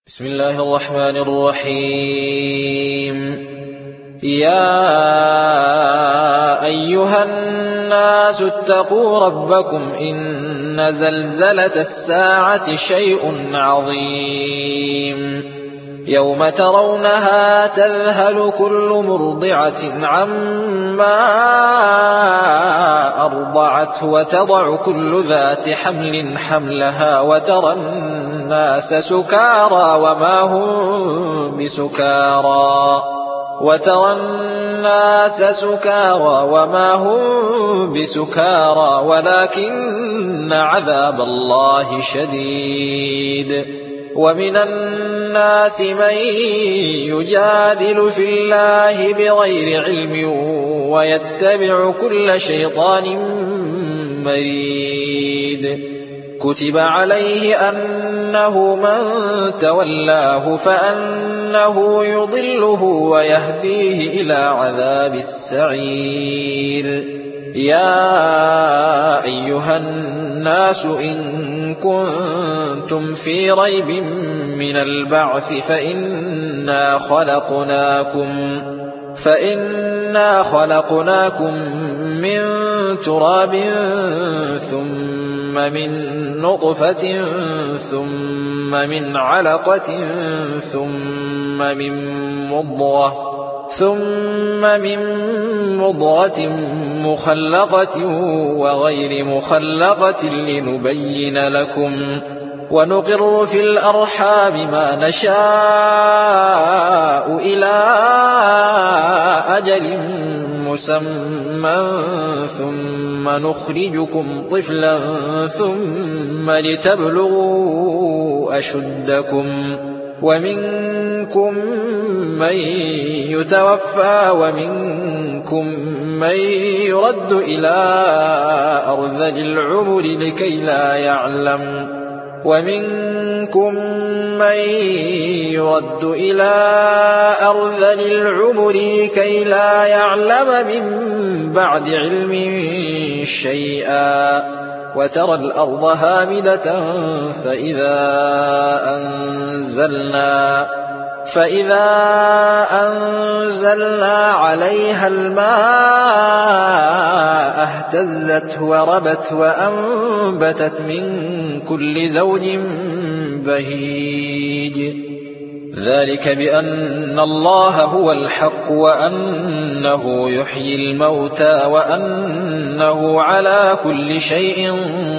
بسم الله الرحمن الرحيم. يا أيها الناس اتقوا ربكم إن زلزلة الساعة شيء عظيم يوم ترونها تذهل كل مرضعة عما أرضعت وتضع كل ذات حمل حملها وترى الناس سكارى وما هم بسكارى ولكن عذاب الله شديد. ومن الناس من يجادل في الله بغير علم ويتبع كل شيطان مريد. كتب عليه أنه من تولاه فأنه يضله ويهديه إلى عذاب السعير. يا أيها الناس إن كنتم في ريب من البعث فإنا خلقناكم من تراب ثم من نطفة ثم من علقة ثم من مضغة مخلقة وغير مخلقة لنبين لكم ونقر في الأرحام ما نشاء إلى أجل مسمى ثم نخرجكم طفلا ثم لتبلغوا أشدكم ومنكم من يتوفى ومنكم من يرد إلى أرذل العمر لكي لا يعلم من بعد علم شيئا. وترى الأرض هامدة فإذا أنزلنا عليها الماء اهتزت وربت وأنبتت من كل زوج بهيج. ذلك بأن الله هو الحق وأنه يحيي الموتى وأنه على كل شيء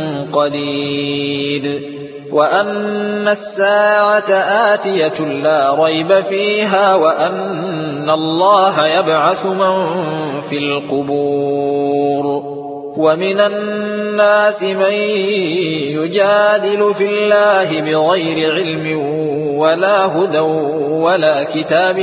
قدير وأن الساعة آتية لا ريب فيها وأن الله يبعث من في القبور. ومن الناس من يجادل في الله بغير علم ولا هدى ولا كتاب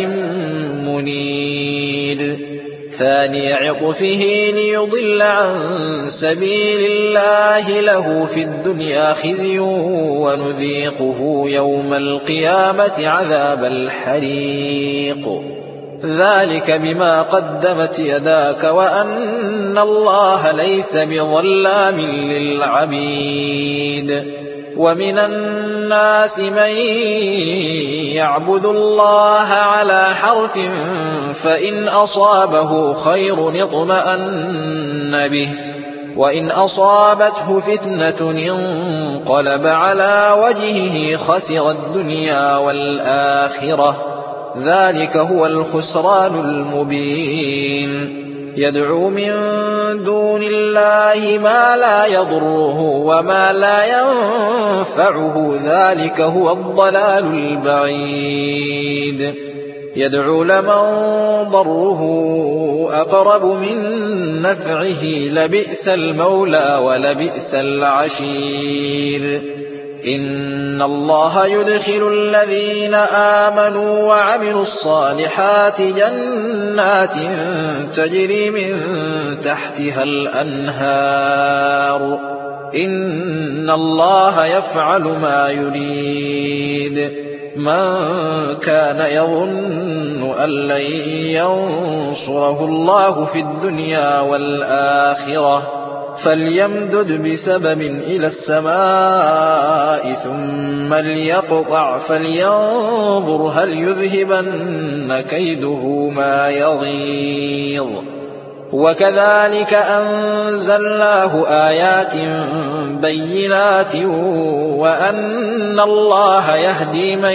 منير. ثاني عطفه ليضل عن سبيل الله له في الدنيا خزي ونذيقه يوم القيامة عذاب الحريق. ذلك بما قدمت يداك وأن الله ليس بظلام للعبيد. ومن الناس من يعبد الله على حرف فإن أصابه خير اطمأن به وإن أصابته فتنة انقلب على وجهه خسر الدنيا والآخرة. ذلك هو الخسران المبين. يدعو من دون الله ما لا يضره وما لا ينفعه ذلك هو الضلال البعيد. يدعو لمن ضره أقرب من نفعه لبئس المولى ولبئس العشير. إن الله يدخل الذين آمنوا وعملوا الصالحات جنات تجري من تحتها الأنهار. إن الله يفعل ما يريد. من كان يظن أن لن ينصره الله في الدنيا والآخرة فليمدد بسبب إلى السماء ثم ليقطع فلينظر هل يذهبن كيده ما يغيظ. وكذلك أنزلناه آيات بينات وأن الله يهدي من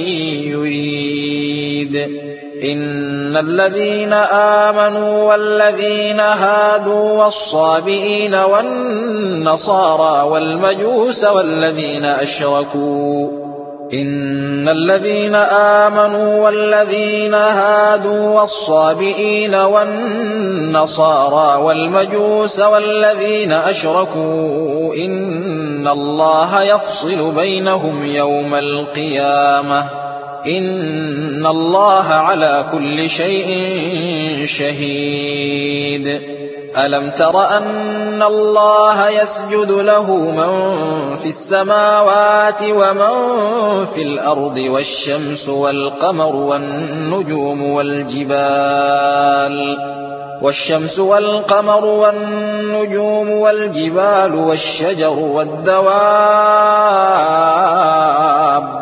يريد. إن الذين آمنوا والذين هادوا والصابئين والنصارى والمجوس والذين أشركوا إن الذين آمنوا والذين هادوا والصابئين والنصارى والمجوس والذين أشركوا إن الله يفصل بينهم يوم القيامة إن الله على كل شيء شهيد. ألم تر أن الله يسجد له من في السماوات ومن في الأرض والشمس والقمر والنجوم والجبال والشجر والدواب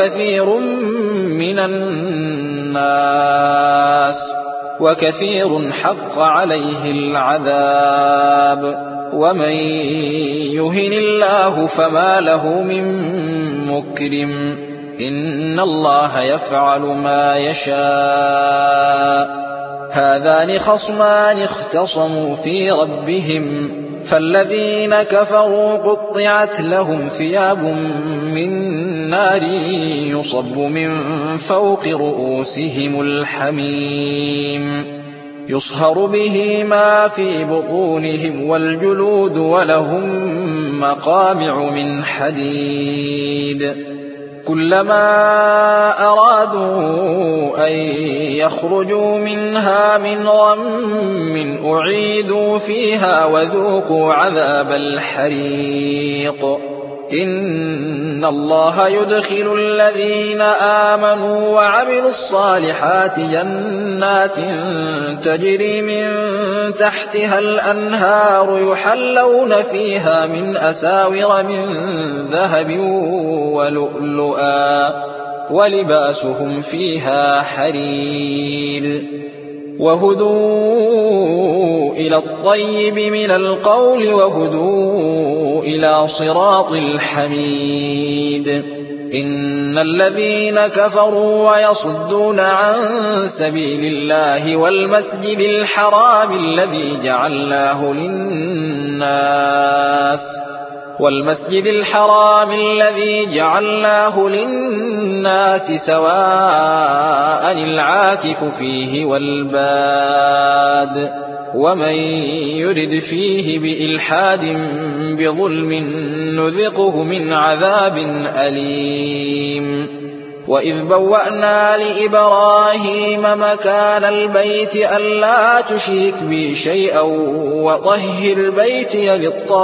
وكثير حق عليه العذاب ومن يهن الله فما له من مكرم إن الله يفعل ما يشاء. هذان خصمان اختصموا في ربهم فالذين كفروا قطعت لهم ثياب من نار يصب من فوق رؤوسهم الحميم يصهر به ما في بطونهم والجلود ولهم مقامع من حديد. كلما أرادوا أن يخرجوا منها من غم أعيدوا فيها وذوقوا عذاب الحريق. إن الله يدخل الذين آمنوا وعملوا الصالحات جنات تجري من تحتها الأنهار يحلون فيها من أساور من ذهب ولؤلؤا ولباسهم فيها حرير. وهدوا إلى الطيب من القول وهدوا إلى صراط الحميد. إن الذين كفروا ويصدون عن سبيل الله والمسجد الحرام الذي جعلناه للناس سواء العاكف فيه والباد ومن يرد فيه بإلحاد بظلم نذقه من عذاب أليم. وإذ بوأنا لإبراهيم مكان البيت ألا تشرك بي شيئا وطهر بيتي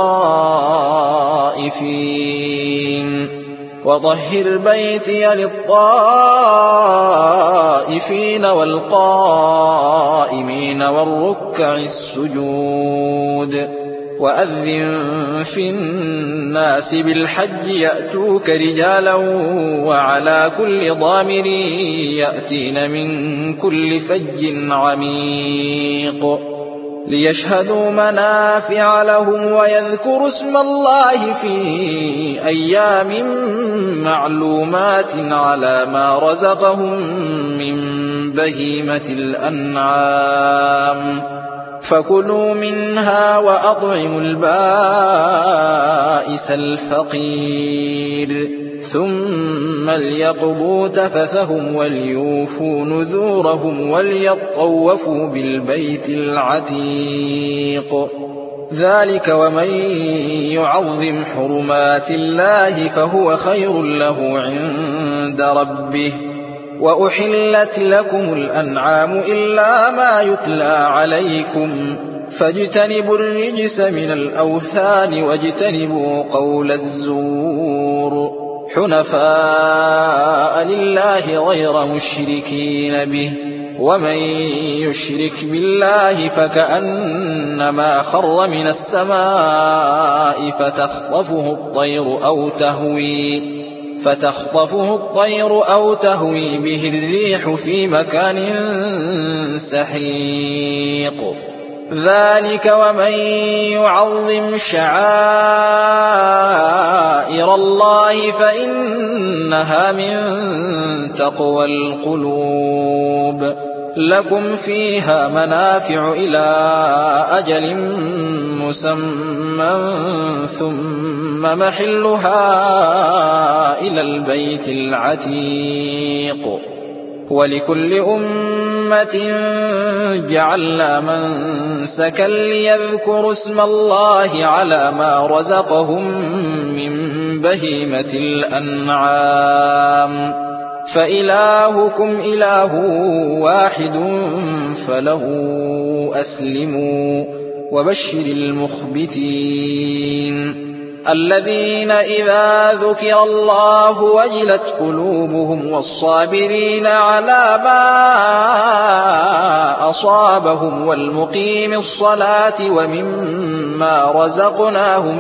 للطائفين والقائمين والركع السجود. وأذن في الناس بالحج يأتوك رجالا وعلى كل ضامر يأتين من كل فج عميق ليشهدوا منافع لهم ويذكروا اسم الله في أيام معلومات على ما رزقهم من بهيمة الأنعام فكلوا منها وأطعموا البائس الفقير ثم ليقضوا تفثهم وليوفوا نذورهم وليطوفوا بالبيت العتيق. ذلك ومن يعظم حرمات الله فهو خير له عند ربه. وأحلت لكم الأنعام إلا ما يتلى عليكم فاجتنبوا الرجس من الأوثان واجتنبوا قول الزور حنفاء لله غير مشركين به ومن يشرك بالله فكأنما خر من السماء فتخطفه الطير أو تهوي به الريح في مكان سحيق. ذلك ومن يعظم شعائر الله فإنها من تقوى القلوب. لكم فيها منافع إلى أجل مسمى ثم محلها إلى البيت العتيق. ولكل أمة جعلنا منسكا ليذكروا اسم الله على ما رزقهم من بهيمة الأنعام. فإلهكم إله واحد فله أسلموا وبشر المخبتين الذين إذا ذكر الله وجلت قلوبهم والصابرين على ما أصابهم والمقيم الصلاة ومما رزقناهم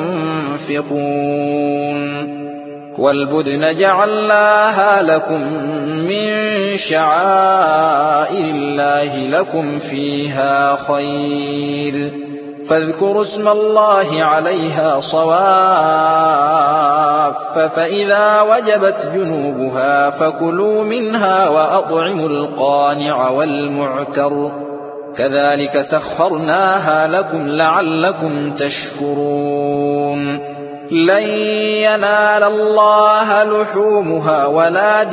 ينفقون. والبدن جعلناها لكم من شعائر الله لكم فيها خير فاذكروا اسم الله عليها صواف فإذا وجبت جنوبها فكلوا منها وأطعموا القانع والمعتر كذلك سخرناها لكم لعلكم تشكرون. لن ينال الله لحومها ولا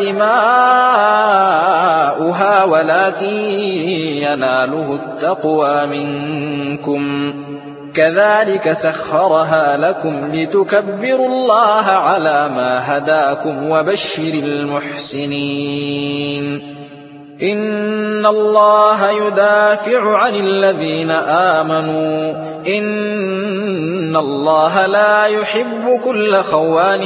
دماؤها ولكن يناله التقوى منكم كذلك سخرها لكم لتكبروا الله على ما هداكم وبشر المحسنين. إن الله يدافع عن الذين آمنوا إن الله لا يحب كل خوان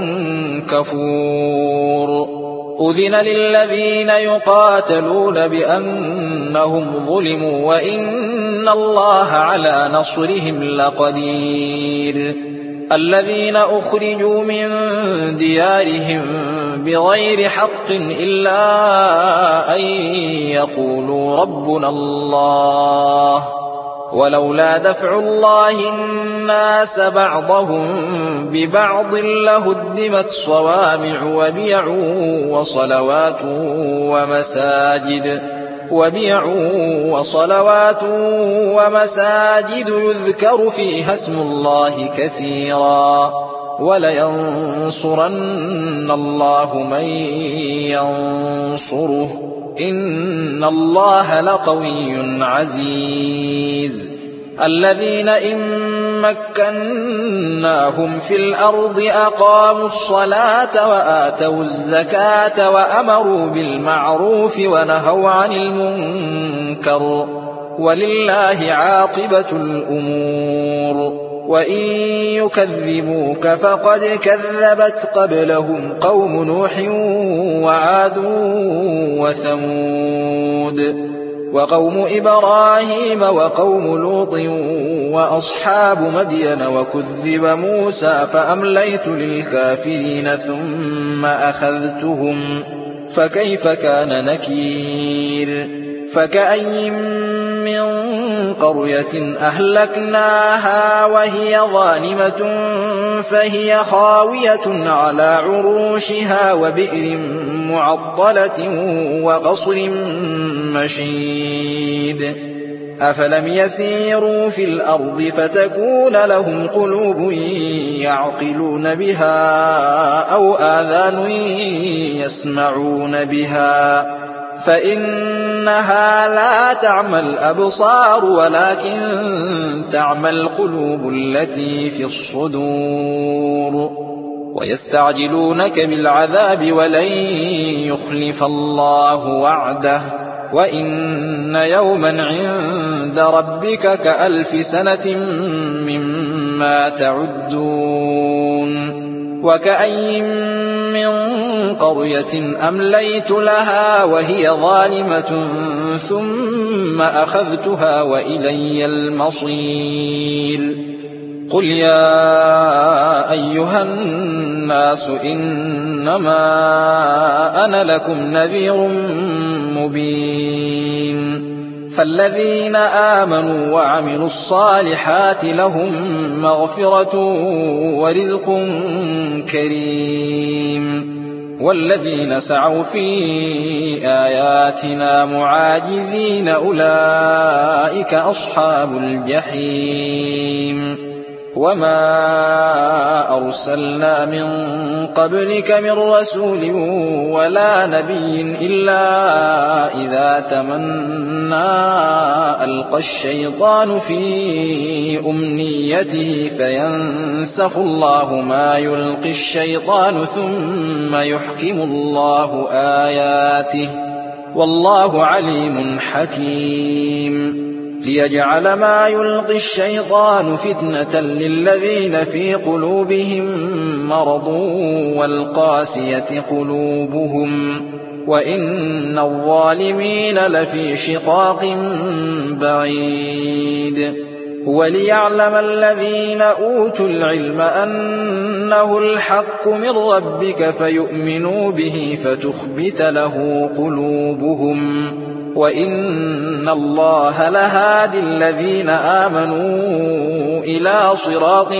كفور. أذن للذين يقاتلون بأنهم ظلموا وإن الله على نصرهم لقدير. الذين أخرجوا من ديارهم بغير حق إلا أن يقولوا ربنا الله ولولا دفع الله الناس بعضهم ببعض لهدمت صوامع وبيع وصلوات ومساجد يذكر فيها اسم الله كثيرا ولينصرن الله من ينصره إن الله لقوي عزيز. الذين إن مكناهم في الأرض أقاموا الصلاة وآتوا الزكاة وأمروا بالمعروف ونهوا عن المنكر ولله عاقبة الأمور. وإن يكذبوك فقد كذبت قبلهم قوم نوح وعاد وثمود وقوم إبراهيم وقوم لوط وأصحاب مدين وكذب موسى فأمليت للكافرين ثم أخذتهم فكيف كان نكير. فكأي من قرية أهلكناها وهي ظالمة فهي خاوية على عروشها وبئر معطلة وقصر مشيد. أفلم يسيروا في الأرض فتكون لهم قلوب يعقلون بها أو آذان يسمعون بها فإنها لا تعمى الأبصار ولكن تعمى القلوب التي في الصدور. ويستعجلونك بالعذاب ولن يخلف الله وعده وإن يوما عند ربك كألف سنة مما تعدون. وكأي من قرية أمليت لها وهي ظالمة ثم أخذتها وإلي المصير قل يا أيها الناس إنما أنا لكم نذير مبين فالذين آمنوا وعملوا الصالحات لهم مغفرة ورزق كريم والذين سعوا في آياتنا معاجزين أولئك أصحاب الجحيم وما أرسلنا من قبلك من رسول ولا نبي إلا إذا تمنى ألقى الشيطان في أمنيته فينسخ الله ما يلقي الشيطان ثم يحكم الله آياته والله عليم حكيم ليجعل ما يلقي الشيطان فتنة للذين في قلوبهم مرض والقاسية قلوبهم وإن الظالمين لفي شقاق بعيد وليعلم الذين أوتوا العلم أنه الحق من ربك فيؤمنوا به فتخبت له قلوبهم وإن الله لهادي الذين آمنوا إلى صراط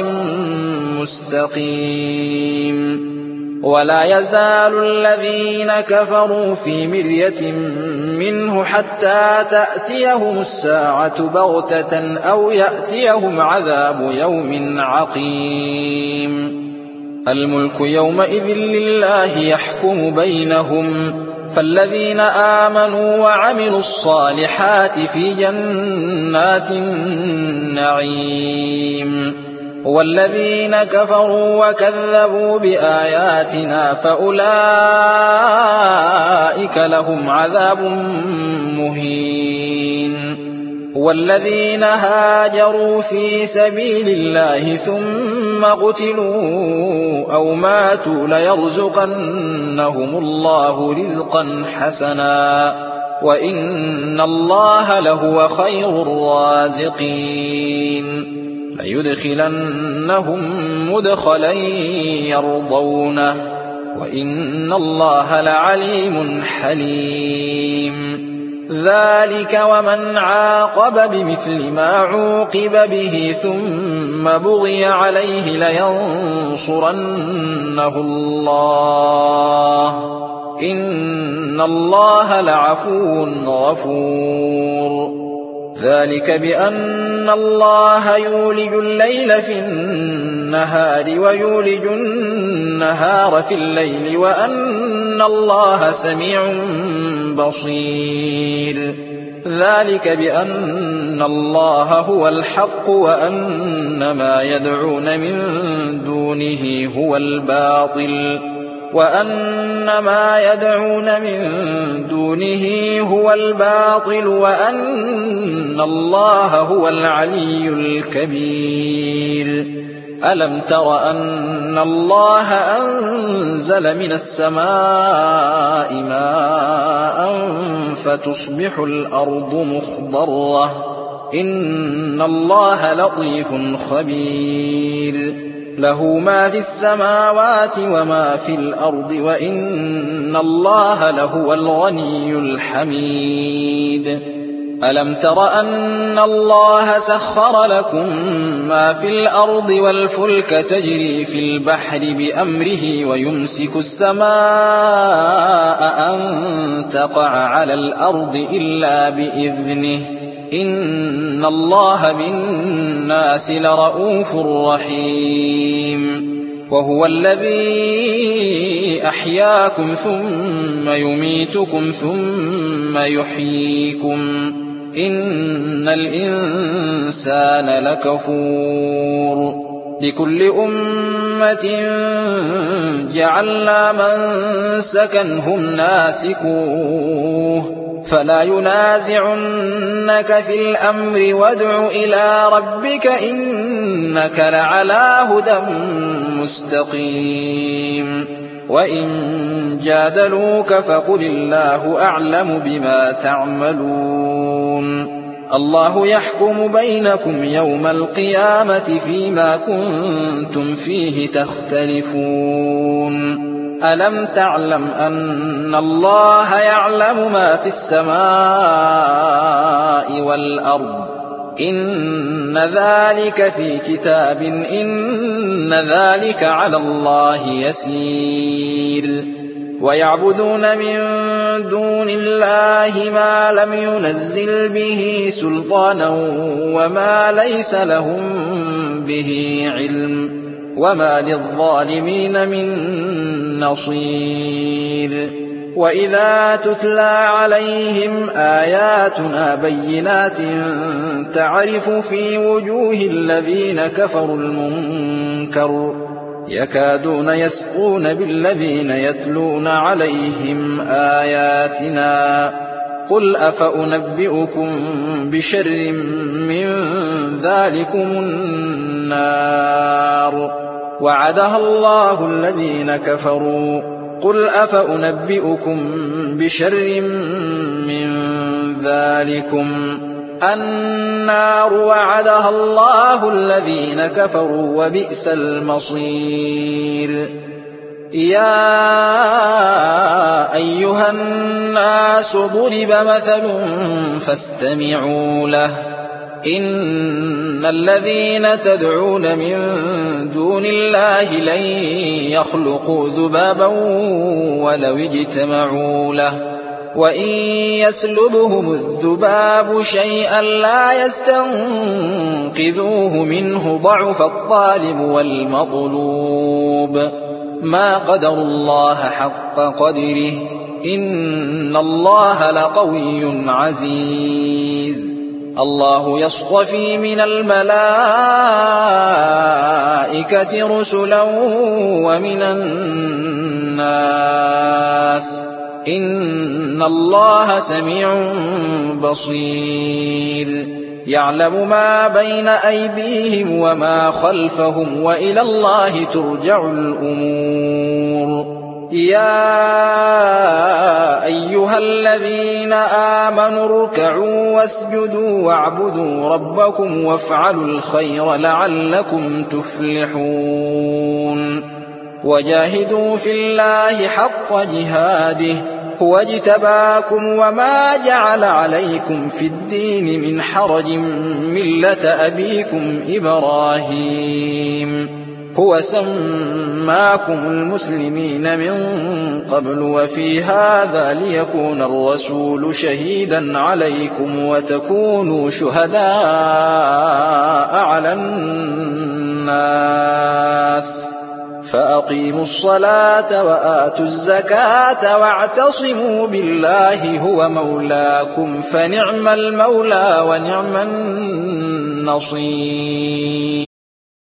مستقيم ولا يزال الذين كفروا في مرية منه حتى تأتيهم الساعة بغتة أو يأتيهم عذاب يوم عقيم الملك يومئذ لله يحكم بينهم فالذين آمنوا وعملوا الصالحات في جنات النعيم والذين كفروا وكذبوا بآياتنا فأولئك لهم عذاب مهين والذين هاجروا في سبيل الله ثم قتلوا أو ماتوا ليرزقنهم الله رزقا حسنا وإن الله لهو خير الرازقين ليدخلنهم مدخلا يرضونه وإن الله لعليم حليم ذلك ومن عاقب بمثل ما عوقب به ثم بغي عليه لينصرنه الله إن الله لعفو غفور ذلك بأن الله يولج الليل في النهار ويولج النهار في الليل وأن الله سميع بصير ذلك بأن الله هو الحق وأن ما يدعون من دونه هو الباطل وأن الله هو العلي الكبير ألم تر أن الله أنزل من السماء ماء فتصبح الأرض مخضرة إن الله لطيف خبير له ما في السماوات وما في الأرض وإن الله لهو الغني الحميد ألم تر أن الله سخر لكم ما في الأرض والفلك تجري في البحر بأمره ويمسك السماء أن تقع على الأرض إلا بإذنه إن الله بالناس لرءوف رحيم وهو الذي أحياكم ثم يميتكم ثم يحييكم إن الإنسان لكفور لكل أمة جعلنا منسكا هم ناسكوه فلا ينازعنك في الأمر وادع إلى ربك إنك لعلى هدى مستقيم وإن جادلوك فقل الله أعلم بما تعملون الله يحكم بينكم يوم القيامة فيما كنتم فيه تختلفون ألم تعلم أن الله يعلم ما في السماء والأرض إن ذلك في كتاب إن ذلك على الله يسير ويعبدون من دون الله ما لم ينزل به سلطانا وما ليس لهم به علم وما للظالمين من نصير وإذا تتلى عليهم آياتنا بينات تعرف في وجوه الذين كفروا المنكر يكادون يسقون بالذين يتلون عليهم آياتنا قل أفأنبئكم بشر من ذلكم النار وعدها الله الذين كفروا قل أفأنبئكم بشر من ذلكم النار وعدها الله الذين كفروا وبئس المصير يا أيها الناس ضرب مثل فاستمعوا له إن الذين تدعون من دون الله لن يخلقوا ذبابا ولو اجتمعوا له وإن يسلبهم الذباب شيئا لا يستنقذوه منه ضعف الطالب والمطلوب ما قدروا الله حق قدره إن الله لقوي عزيز الله يصطفي من الملائكة رسلا ومن الناس إن الله سميع بصير يعلم ما بين أيديهم وما خلفهم وإلى الله ترجع الأمور يا أيها الذين آمنوا اركعوا واسجدوا واعبدوا ربكم وافعلوا الخير لعلكم تفلحون وجاهدوا في الله حق جهاده هو اجتباكم وما جعل عليكم في الدين من حرج ملة أبيكم إبراهيم هو سماكم المسلمين من قبل وفي هذا ليكون الرسول شهيدا عليكم وتكونوا شهداء على الناس فأقيموا الصلاة وآتوا الزكاة واعتصموا بالله هو مولاكم فنعم المولى ونعم النصير